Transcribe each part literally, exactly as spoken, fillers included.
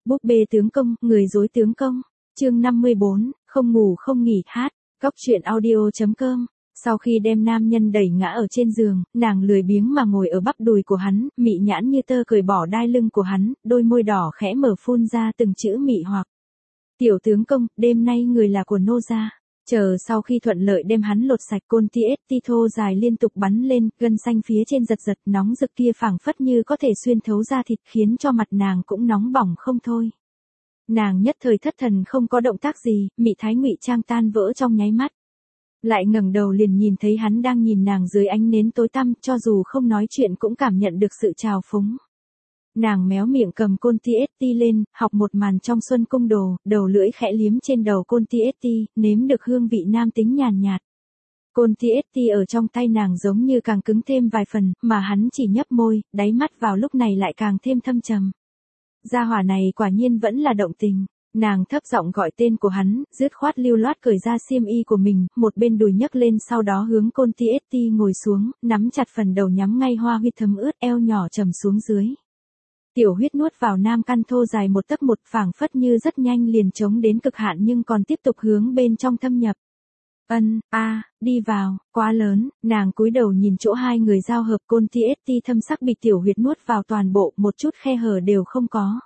Búp bê tướng công, người dối tướng công. Chương năm mươi bốn, không ngủ không nghỉ hát. Góc truyện audio.com. Sau khi đem nam nhân đẩy ngã ở trên giường, nàng lười biếng mà ngồi ở bắp đùi của hắn, mị nhãn như tơ cởi bỏ đai lưng của hắn, đôi môi đỏ khẽ mở phun ra từng chữ mị hoặc. Tiểu tướng công, đêm nay người là của nô gia. Chờ sau khi thuận lợi đem hắn lột sạch, côn ti ét ti thô dài liên tục bắn lên, gân xanh phía trên giật giật, nóng rực kia phảng phất như có thể xuyên thấu da thịt, khiến cho mặt nàng cũng nóng bỏng không thôi. Nàng nhất thời thất thần không có động tác gì, mị thái ngụy trang tan vỡ trong nháy mắt. Lại ngẩng đầu liền nhìn thấy hắn đang nhìn nàng dưới ánh nến tối tăm, cho dù không nói chuyện cũng cảm nhận được sự trào phúng. Nàng méo miệng cầm côn ti ét ti lên, học một màn trong Xuân Cung Đồ, đầu lưỡi khẽ liếm trên đầu côn ti ét ti, nếm được hương vị nam tính nhàn nhạt. Côn ti ét ti ở trong tay nàng giống như càng cứng thêm vài phần, mà hắn chỉ nhấp môi, đáy mắt vào lúc này lại càng thêm thâm trầm. Gia hỏa này quả nhiên vẫn là động tình. Nàng thấp giọng gọi tên của hắn, dứt khoát lưu loát cởi ra xiêm y của mình, một bên đùi nhấc lên, sau đó hướng côn ti ét ti ngồi xuống, nắm chặt phần đầu nhắm ngay hoa huyết thấm ướt, eo nhỏ trầm xuống dưới. Tiểu huyết nuốt vào nam căn thô dài một tấc một, phảng phất như rất nhanh liền chống đến cực hạn nhưng còn tiếp tục hướng bên trong thâm nhập. Ân, a, à, đi vào, quá lớn. Nàng cúi đầu nhìn chỗ hai người giao hợp, côn ti ét ti thâm sắc bị tiểu huyết nuốt vào toàn bộ, một chút khe hở đều không có.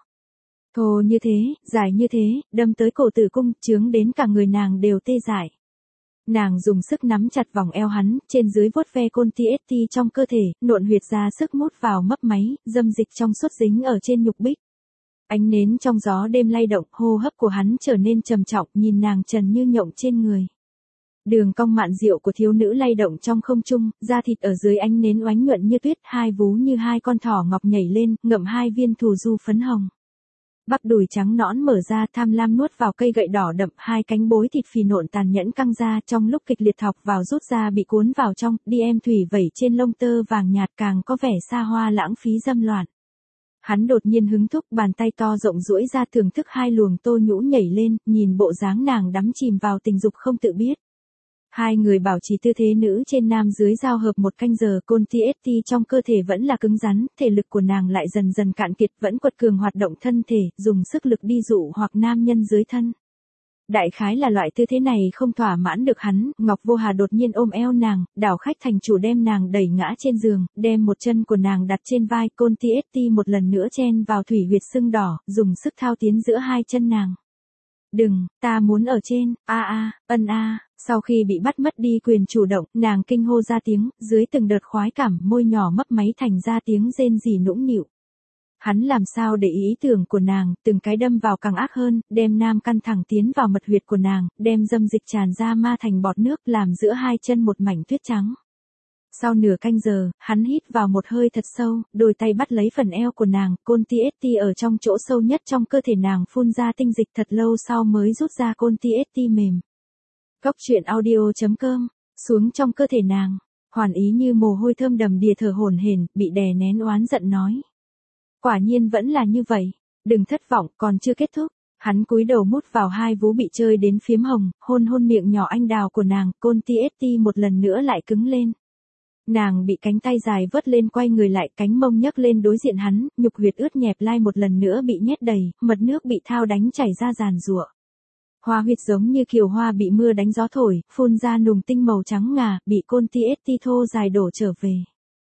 Thô như thế, dài như thế, đâm tới cổ tử cung, chướng đến cả người nàng đều tê dại. Nàng dùng sức nắm chặt vòng eo hắn, trên dưới vuốt ve côn ti ét ti trong cơ thể, nộn huyệt ra sức mút vào mấp máy, dâm dịch trong suốt dính ở trên nhục bích. Ánh nến trong gió đêm lay động, hô hấp của hắn trở nên trầm trọng, nhìn nàng trần như nhộng trên người. Đường cong mạn diệu của thiếu nữ lay động trong không trung, da thịt ở dưới ánh nến oánh nhuận như tuyết, hai vú như hai con thỏ ngọc nhảy lên, ngậm hai viên thù du phấn hồng. Bắp đùi trắng nõn mở ra, tham lam nuốt vào cây gậy đỏ đậm, hai cánh bối thịt phì nộn tàn nhẫn căng ra, trong lúc kịch liệt thọc vào rút ra bị cuốn vào trong, đi em thủy vẩy trên lông tơ vàng nhạt, càng có vẻ xa hoa lãng phí dâm loạn. Hắn đột nhiên hứng thúc, bàn tay to rộng duỗi ra thưởng thức hai luồng tô nhũ nhảy lên, nhìn bộ dáng nàng đắm chìm vào tình dục không tự biết. Hai người bảo trì tư thế nữ trên nam dưới giao hợp một canh giờ, côn ti ét ti trong cơ thể vẫn là cứng rắn, thể lực của nàng lại dần dần cạn kiệt, vẫn quật cường hoạt động thân thể, dùng sức lực đi dụ hoặc nam nhân dưới thân. Đại khái là loại tư thế này không thỏa mãn được hắn, Ngọc Vô Hà đột nhiên ôm eo nàng, đảo khách thành chủ đem nàng đẩy ngã trên giường, đem một chân của nàng đặt trên vai, côn ti ét ti một lần nữa chen vào thủy huyệt sưng đỏ, dùng sức thao tiến giữa hai chân nàng. Đừng, ta muốn ở trên, a a, ân a. Sau khi bị bắt mất đi quyền chủ động, nàng kinh hô ra tiếng, dưới từng đợt khoái cảm, môi nhỏ mấp máy thành ra tiếng rên rỉ nũng nịu. Hắn làm sao để ý tưởng của nàng, từng cái đâm vào càng ác hơn, đem nam căn thẳng tiến vào mật huyệt của nàng, đem dâm dịch tràn ra ma thành bọt nước, làm giữa hai chân một mảnh tuyết trắng. Sau nửa canh giờ, hắn hít vào một hơi thật sâu, đôi tay bắt lấy phần eo của nàng, côn ti ét ti ở trong chỗ sâu nhất trong cơ thể nàng phun ra tinh dịch, thật lâu sau mới rút ra côn ti ét ti mềm. Góc truyện audio.com, xuống trong cơ thể nàng, Hoàn Ý như mồ hôi thơm đầm đìa thở hổn hển, bị đè nén oán giận nói. Quả nhiên vẫn là như vậy, đừng thất vọng, còn chưa kết thúc. Hắn cúi đầu mút vào hai vú bị chơi đến phiếm hồng, hôn hôn miệng nhỏ anh đào của nàng, côn ti ét ti một lần nữa lại cứng lên. Nàng bị cánh tay dài vớt lên, quay người lại, cánh mông nhấc lên đối diện hắn, nhục huyệt ướt nhẹp lai một lần nữa bị nhét đầy, mật nước bị thao đánh chảy ra giàn giụa. Hoa huyệt giống như kiều hoa bị mưa đánh gió thổi, phun ra nùng tinh màu trắng ngà, bị côn ti ét ti thô dài đổ trở về.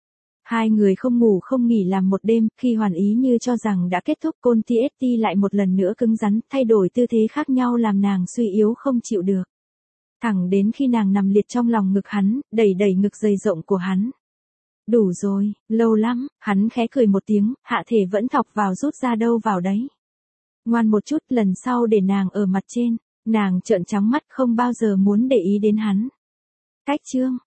Hai người không ngủ không nghỉ làm một đêm, khi Hoàn Ý như cho rằng đã kết thúc, côn ti ét ti lại một lần nữa cứng rắn, thay đổi tư thế khác nhau làm nàng suy yếu không chịu được. Thẳng đến khi nàng nằm liệt trong lòng ngực hắn, đẩy đẩy ngực dày rộng của hắn. Đủ rồi, lâu lắm, hắn khẽ cười một tiếng, hạ thể vẫn thọc vào rút ra đâu vào đấy. Ngoan một chút, lần sau để nàng ở mặt trên. Nàng trợn trắng mắt, không bao giờ muốn để ý đến hắn. Cách chương